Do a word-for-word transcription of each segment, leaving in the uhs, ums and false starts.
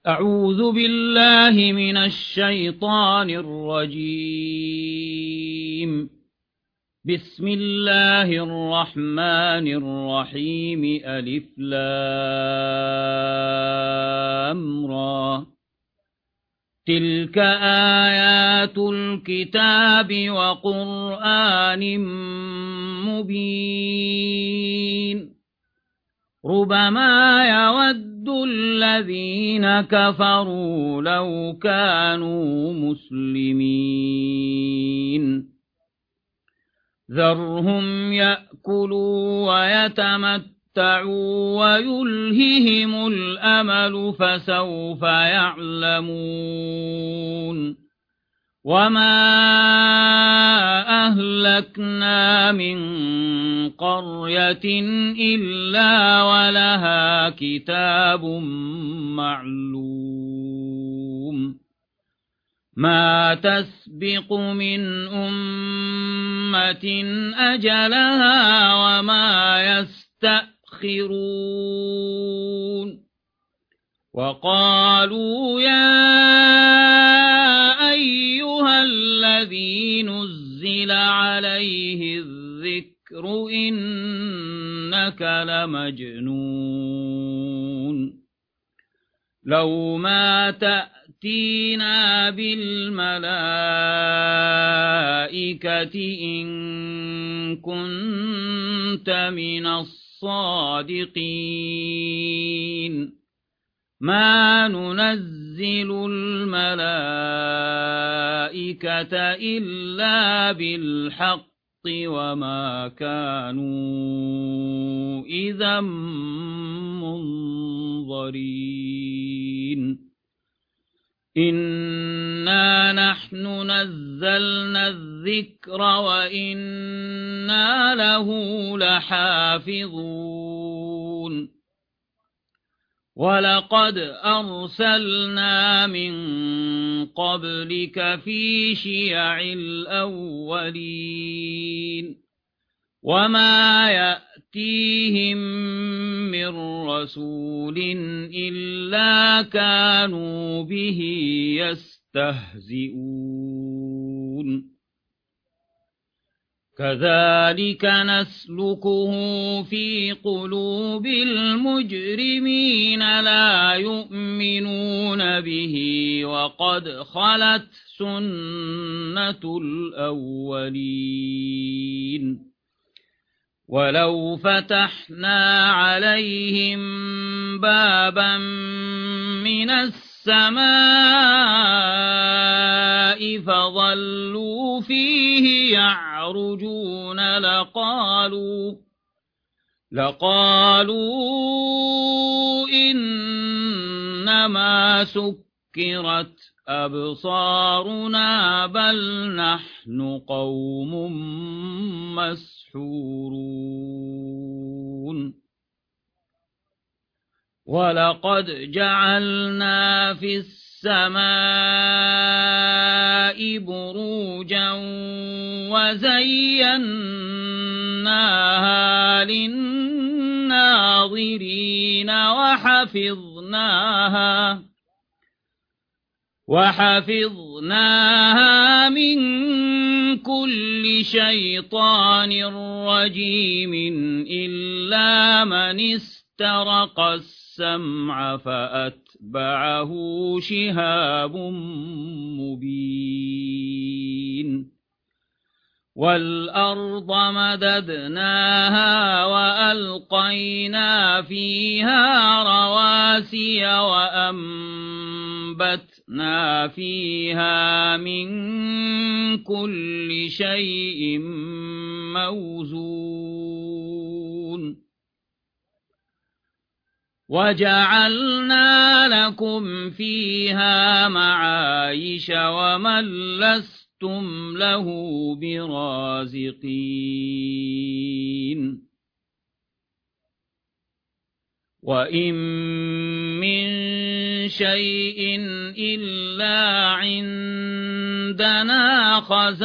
أعوذ بالله من الشيطان الرجيم. بسم الله الرحمن الرحيم. ألف لام را. تلك آيات الكتاب وقرآن مبين. ربما يود الذين كفروا لو كانوا مسلمين. ذرهم يأكلوا ويتمتعوا ويلههم الأمل فسوف يعلمون. وما أهلكنا من قرية إلا ولها كتاب معلوم. ما تسبق من أمة أجلها وما يستأخرون. وقالوا يا أيها الذي نزل عليه الذكر إنك لمجنون. لو ما تأتينا بالملائكة إن كنت من الصادقين. ما ننزل الملائكة إلا بالحق وما كانوا إذا منظرين. إنا نحن نزلنا الذكر وإنا له لحافظون. ولقد أرسلنا من قبلك في شيع الأولين. وما يأتيهم من رسول إلا كانوا به يستهزئون. كذلك نسلكه في قلوب المجرمين لا يؤمنون به وقد خلت سنة الأولين. ولو فتحنا عليهم بابا من السماء فظلوا فيه يعرجون لقالوا لقالوا إنما سكرت أبصارنا بل نحن قوم مسحورون. ولقد جعلنا في السماء بروجا وزيناها للناظرين وحفظناها وحفظناها من كل شيطان رجيم إلا من استرق السمع فأتبعه شهاب مبين. والأرض مددناها وألقينا فيها رواسي وأنبتنا فيها من كل شيء موزون. وجعلنا لكم فيها معايش ومن لستم له برازقين. وإن من شيء إلا عندنا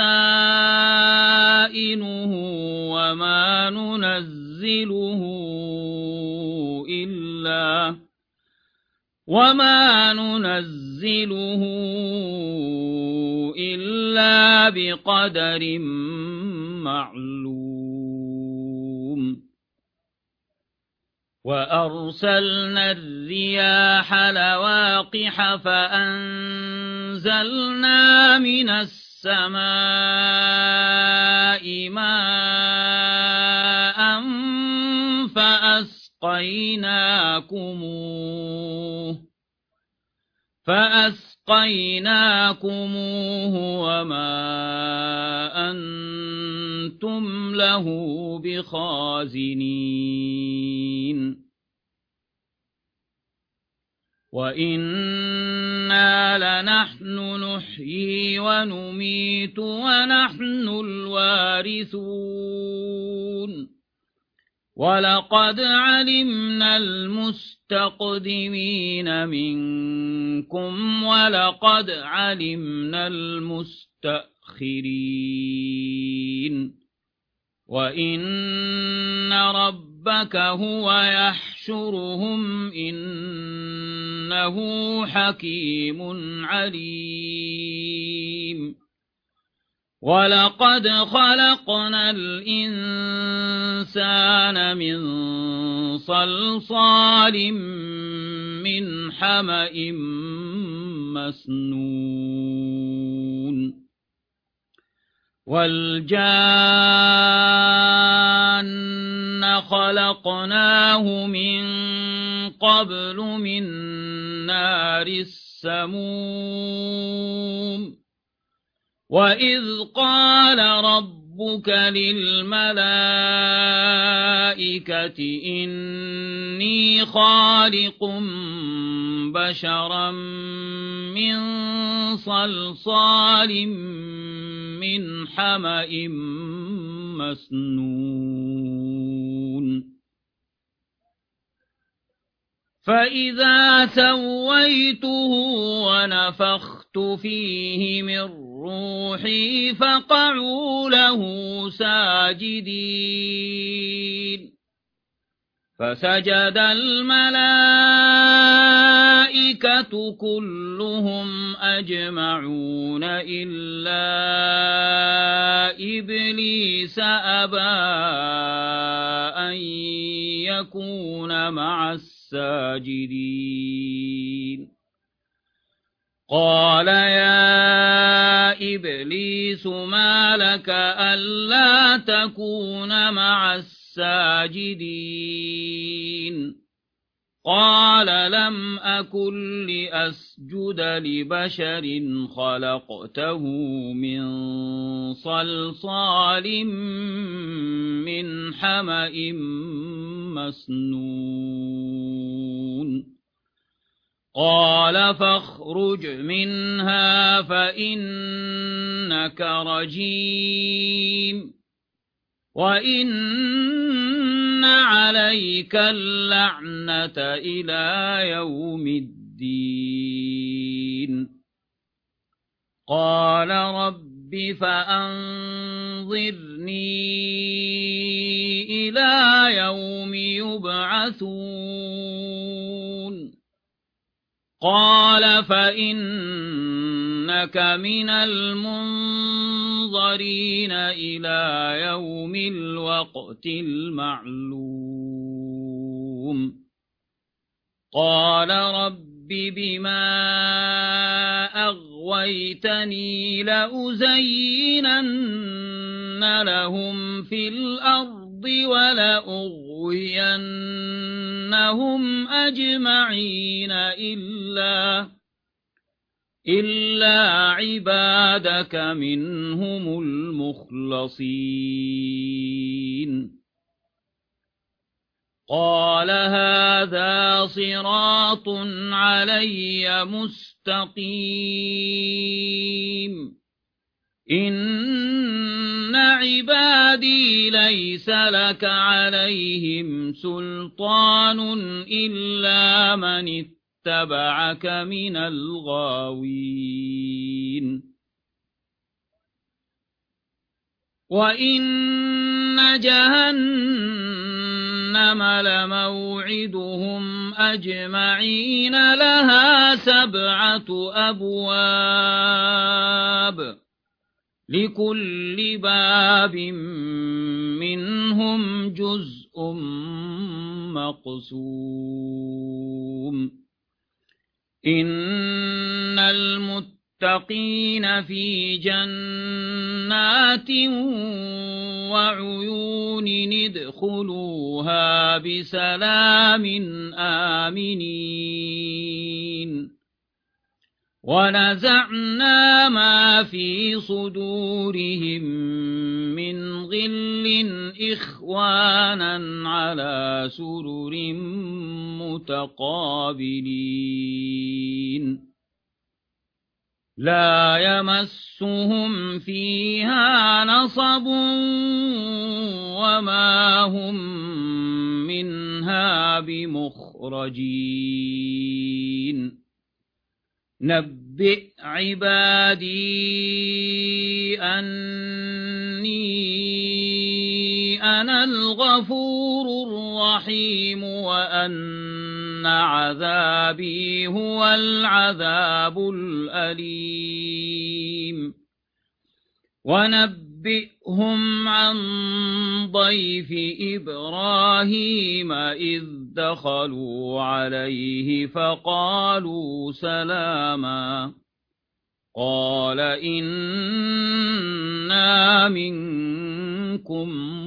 خزائنه وما ننزله إلا وما ننزله إلا بقدر معلوم وأرسلنا الرياح لواقح فأنزلنا من السماء ماء فأسقيناكموه فأسقيناكموه وما أنتم له بخازنين وإنا لنحن نحيي ونميت ونحن الوارثون ولقد علمنا المستقدمين منكم ولقد علمنا المستأخرين وإن ربك هو يحشرهم إنه حكيم عليم ولقد خلقنا الإنسان من صلصال من حمأ مسنون والجان خلقناه من قبل من نار السموم وإذ قال ربك للملائكة إني خالق بشرا من صلصال من حمأ مسنون فإذا سويته ونفخت فيه من روحي فقعوا له ساجدين فسجد الملائكة كلهم أجمعون إلا إبليس أبى أن يكون مع الساجدين قال يا إبليس ما لك ألا تكون مع الساجدين قال لم أكن لأسجد لبشر خلقته من صلصال من حمأ مسنون قال فاخرج منها فإنك رجيم وإن عليك اللعنة إلى يوم الدين قال رب فأنظرني إلى يوم يبعثون قال فإنك من المنظرين إلى يوم الوقت المعلوم قال رب بما أغويتني لأزينن لهم في الأرض ولأغوينهم أجمعين إلا إلا عبادك منهم المخلصين قال هذا صراط علي مستقيم إن عبادي ليس لك عليهم سلطان إلا من اتبعك من الغاوين وإن جهنم لموعدهم أجمعين لها سبعة أبواب لكل باب منهم جزء مقسوم إن المتقين في جنات وعيون ادخلوها بسلام آمنين ونزعنا ما في صدورهم من غل إخوانا على سرر متقابلين لا يمسهم فيها نصب وما هم منها بمخرجين نبئ عبادي أني أنا الغفور الرحيم وأن عذابي هو العذاب الأليم ونبئهم عن ضيف إبراهيم إذ دخلوا عليه فقالوا سلاما قال إنا منكم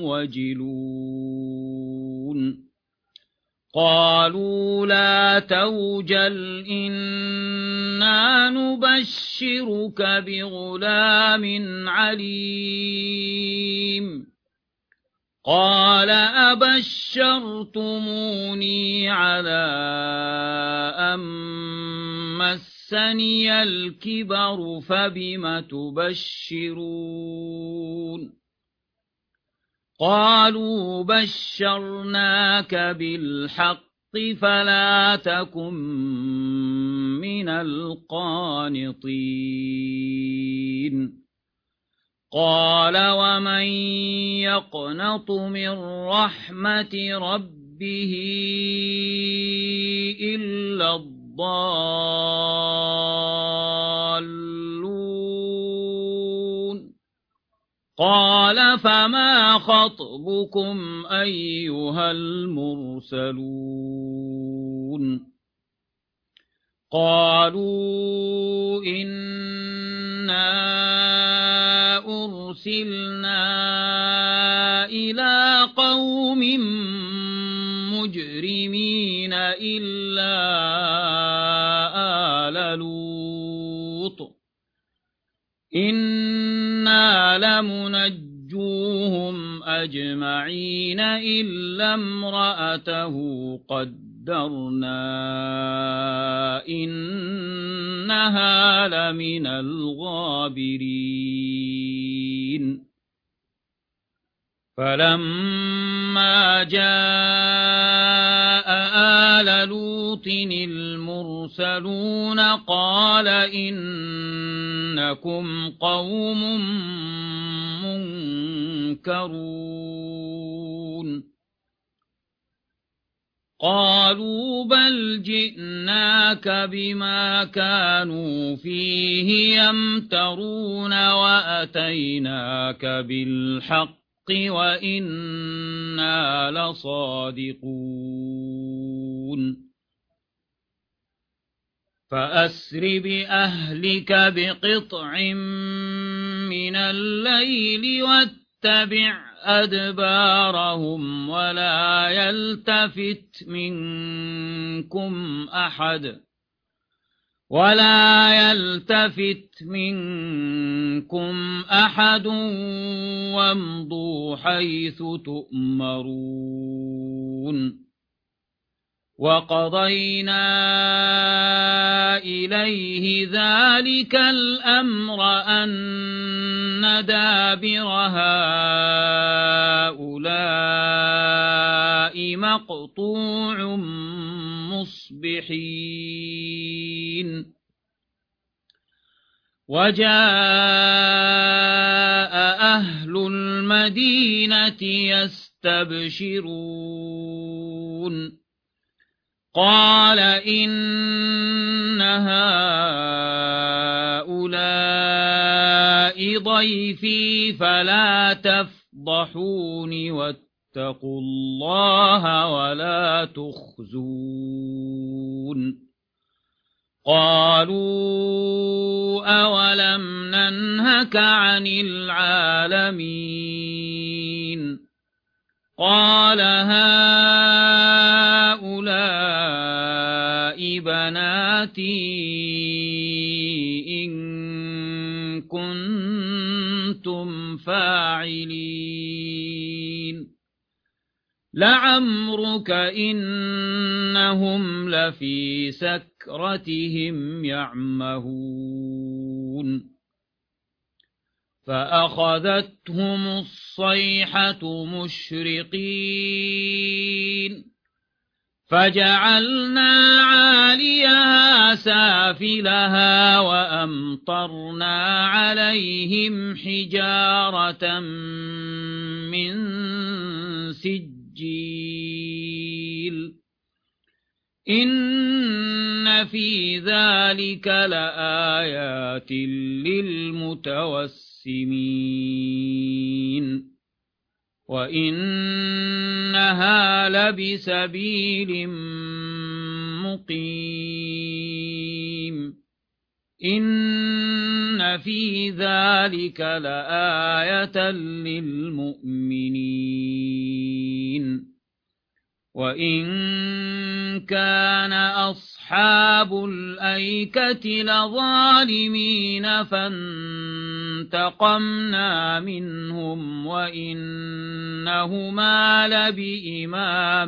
وجلون قالوا لا توجل إنا نبشرك بغلام عليم قال أبشرتموني على أن مسني الكبر فبم تبشرون قالوا بشرناك بالحق فلا تكن من القانطين قال ومن يقنط من رحمة ربه إلا الضالون قال فما خطبكم أيها المرسلون قالوا إنا أرسلنا إلى قوم مجرمين إلا آل لوط إنا لمنجوهم أجمعين إلا امرأته قدرنا إنها لمن الغابرين فلما جاء آل لوط المرسلون قال إنكم قوم منكرون قالوا بل جئناك بما كانوا فيه يمترون وأتيناك بالحق وإنا لصادقون فأسر بأهلك بقطع من الليل واتبع أدبارهم ولا يلتفت منكم أحد ولا يلتفت منكم أحد وامضوا حيث تؤمرون وقضينا إليه ذلك الأمر أن دابر هؤلاء مقطوع مصبحين وجاء أهل المدينة يستبشرون قال إن هؤلاء ضيفي فلا تفضحون واتقوا الله ولا تخزون قالوا أولم ننهك عن العالمين قال هؤلاء بناتي إن كنتم فاعلين لعمرك إنهم لفي سكرتهم يعمهون فأخذتهم الصيحة مشرقين فجعلنا عاليها سافلها وأمطرنا عليهم حجارة من سجيل إن في ذلك لآيات للمتوسمين وإنها لبسبيل مقيم إن في ذلك لآية للمؤمنين وإن كان أصحاب الأيكة لظالمين فانتقمنا منهم وإنهما لبإمام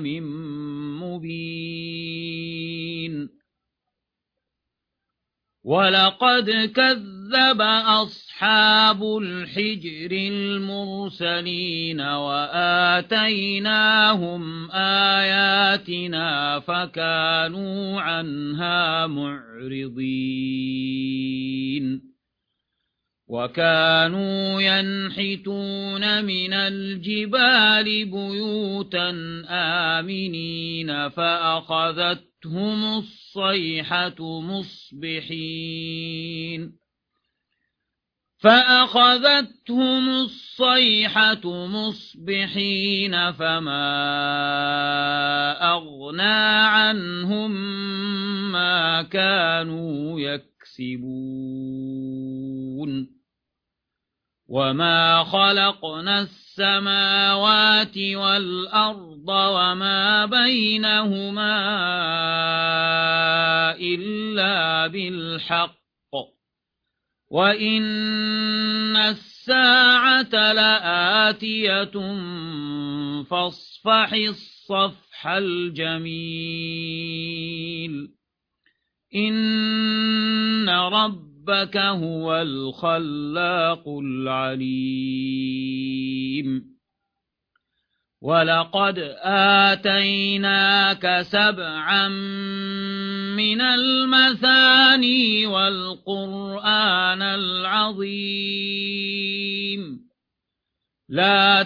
مبين ولقد كذب أصحاب الحجر المرسلين وآتيناهم آياتنا فكانوا عنها معرضين وكانوا ينحتون من الجبال بيوتا آمنين فأخذتهم الصيحة مصبحين فأخذتهم الصيحة مصبحين فما أغنى عنهم ما كانوا يكسبون وما خلقنا السماوات والأرض وما بينهما إلا بالحق وإن الساعة لآتية فاصفح الصفح الجميل إن ربك هو الخلاق العليم ولقد آتيناك سبعا من المثاني والقرآن العظيم لا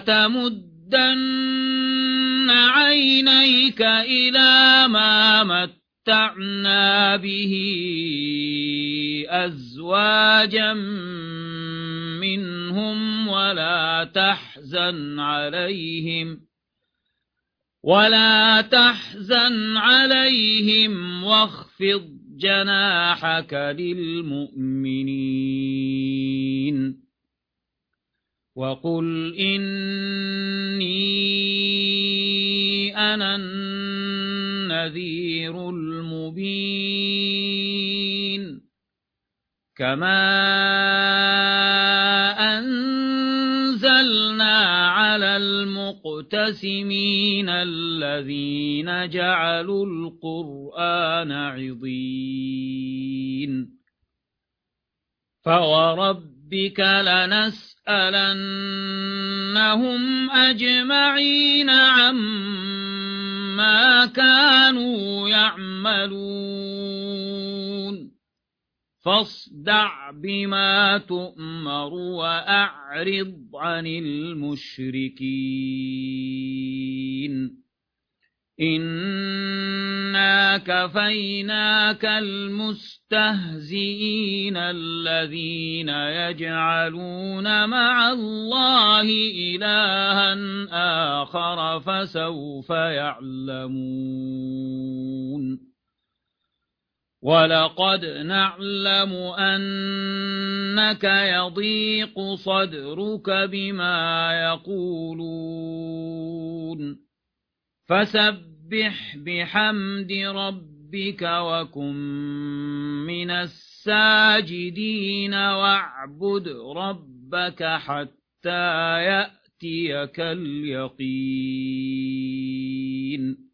تمدن عينيك إلى ما متعنا به أزواجا منهم ولا تحزن عليهم ولا تحزن عليهم واخفض جناحك للمؤمنين وقل إني أنا النذير المبين كما أنزلنا على المقتسمين الذين جعلوا القرآن عضين فوربك لنسألنهم أجمعين عما كانوا يعملون فاصدع بما تؤمر وأعرض عن المشركين إنا كفيناك المستهزئين الذين يجعلون مع الله إلها آخر فسوف يعلمون ولقد نعلم أنك يضيق صدرك بما يقولون فسبح بحمد ربك وكن من الساجدين واعبد ربك حتى يأتيك اليقين